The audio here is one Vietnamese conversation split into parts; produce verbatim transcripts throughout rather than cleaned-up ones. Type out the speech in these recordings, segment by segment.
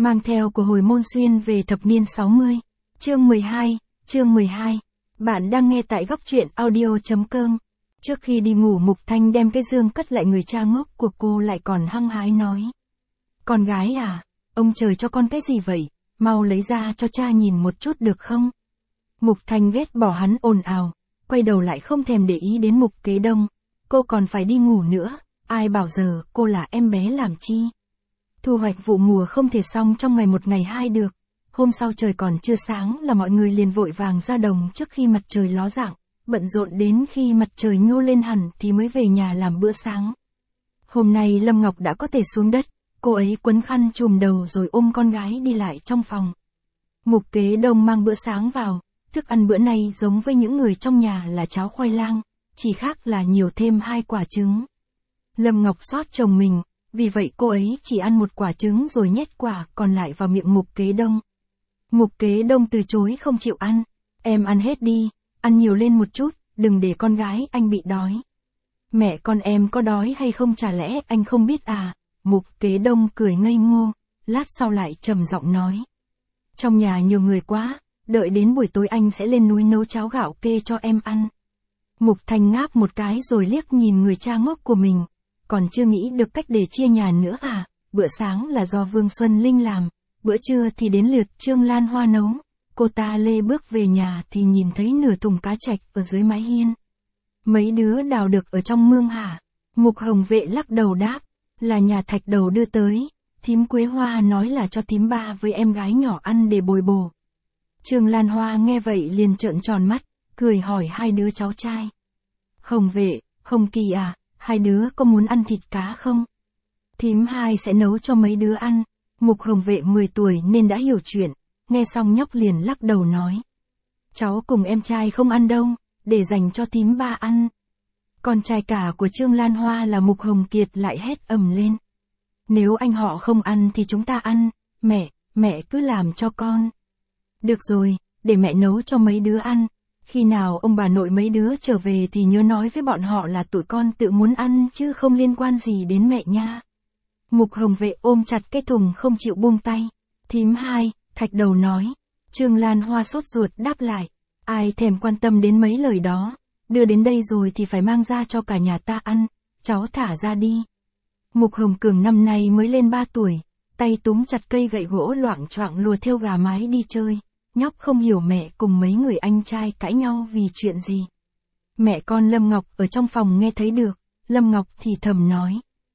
mang theo của hồi môn xuyên về thập niên sáu mươi. Chương mười hai, chương mười hai. Bạn đang nghe tại góc truyện audio chấm com. Trước khi đi ngủ Mục Thanh đem cái dương cất lại, người cha ngốc của cô lại còn hăng hái nói. Con gái à, ông trời cho con cái gì vậy, mau lấy ra cho cha nhìn một chút được không? Mục Thanh ghét bỏ hắn ồn ào, quay đầu lại không thèm để ý đến Mục Kế Đông. Cô còn phải đi ngủ nữa, ai bảo giờ cô là em bé làm chi? Thu hoạch vụ mùa không thể xong trong ngày một ngày hai được. Hôm sau trời còn chưa sáng là mọi người liền vội vàng ra đồng trước khi mặt trời ló dạng, bận rộn đến khi mặt trời nhô lên hẳn thì mới về nhà làm bữa sáng. Hôm nay Lâm Ngọc đã có thể xuống đất, cô ấy quấn khăn trùm đầu rồi ôm con gái đi lại trong phòng. Mục Kế Đông mang bữa sáng vào, thức ăn bữa nay giống với những người trong nhà là cháo khoai lang, chỉ khác là nhiều thêm hai quả trứng. Lâm Ngọc xót chồng mình, vì vậy cô ấy chỉ ăn một quả trứng rồi nhét quả còn lại vào miệng Mục Kế Đông. Mục Kế Đông từ chối không chịu ăn. Em ăn hết đi, ăn nhiều lên một chút, đừng để con gái anh bị đói. Mẹ con em có đói hay không chả lẽ anh không biết à? Mục Kế Đông cười ngây ngô, lát sau lại trầm giọng nói. Trong nhà nhiều người quá, đợi đến buổi tối anh sẽ lên núi nấu cháo gạo kê cho em ăn. Mục Thanh ngáp một cái rồi liếc nhìn người cha ngốc của mình. Còn chưa nghĩ được cách để chia nhà nữa à? Bữa sáng là do Vương Xuân Linh làm, bữa trưa thì đến lượt Trương Lan Hoa nấu. Cô ta lê bước về nhà thì nhìn thấy nửa thùng cá trạch ở dưới mái hiên. Mấy đứa đào được ở trong mương hả? Mục Hồng Vệ lắc đầu đáp, là nhà Thạch Đầu đưa tới. Thím Quế Hoa nói là cho thím ba với em gái nhỏ ăn để bồi bổ. Trương Lan Hoa nghe vậy liền trợn tròn mắt, cười hỏi hai đứa cháu trai. Hồng Vệ, Hồng Kỳ à, hai đứa có muốn ăn thịt cá không? Thím hai sẽ nấu cho mấy đứa ăn. Mục Hồng Vệ mười tuổi nên đã hiểu chuyện, nghe xong nhóc liền lắc đầu nói. Cháu cùng em trai không ăn đâu, để dành cho thím ba ăn. Con trai cả của Trương Lan Hoa là Mục Hồng Kiệt lại hét ầm lên. Nếu anh họ không ăn thì chúng ta ăn, mẹ, mẹ cứ làm cho con. Được rồi, để mẹ nấu cho mấy đứa ăn. Khi nào ông bà nội mấy đứa trở về thì nhớ nói với bọn họ là tụi con tự muốn ăn chứ không liên quan gì đến mẹ nha. Mục Hồng Vệ ôm chặt cái thùng không chịu buông tay. Thím hai, Thạch Đầu nói. Trương Lan Hoa sốt ruột đáp lại. Ai thèm quan tâm đến mấy lời đó. Đưa đến đây rồi thì phải mang ra cho cả nhà ta ăn. Cháu thả ra đi. Mục Hồng Cường năm nay mới lên ba tuổi. Tay túm chặt cây gậy gỗ loạng choạng lùa theo gà mái đi chơi. Nhóc không hiểu mẹ cùng mấy người anh trai cãi nhau vì chuyện gì. Mẹ con Lâm Ngọc ở trong phòng nghe thấy được. Lâm Ngọc thì thầm nói.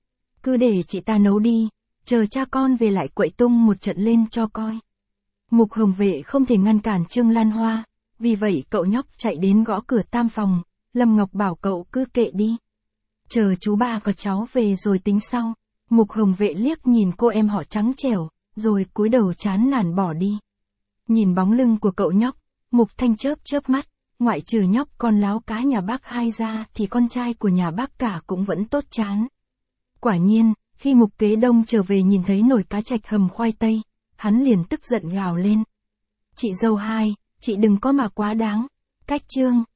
Cứ để chị ta nấu đi, chờ cha con về lại quậy tung một trận lên cho coi. Mục Hồng Vệ không thể ngăn cản Trương Lan Hoa, vì vậy cậu nhóc chạy đến gõ cửa tam phòng. Lâm Ngọc bảo cậu cứ kệ đi. Chờ chú ba và cháu về rồi tính sau. Mục Hồng Vệ liếc nhìn cô em họ trắng trẻo, rồi cúi đầu chán nản bỏ đi. Nhìn bóng lưng của cậu nhóc, Mục Thanh chớp chớp mắt, ngoại trừ nhóc con láo cá nhà bác hai ra thì con trai của nhà bác cả cũng vẫn tốt chán. Quả nhiên, khi Mục Kế Đông trở về nhìn thấy nồi cá trạch hầm khoai tây, hắn liền tức giận gào lên. Chị dâu hai, chị đừng có mà quá đáng. Cách Trương,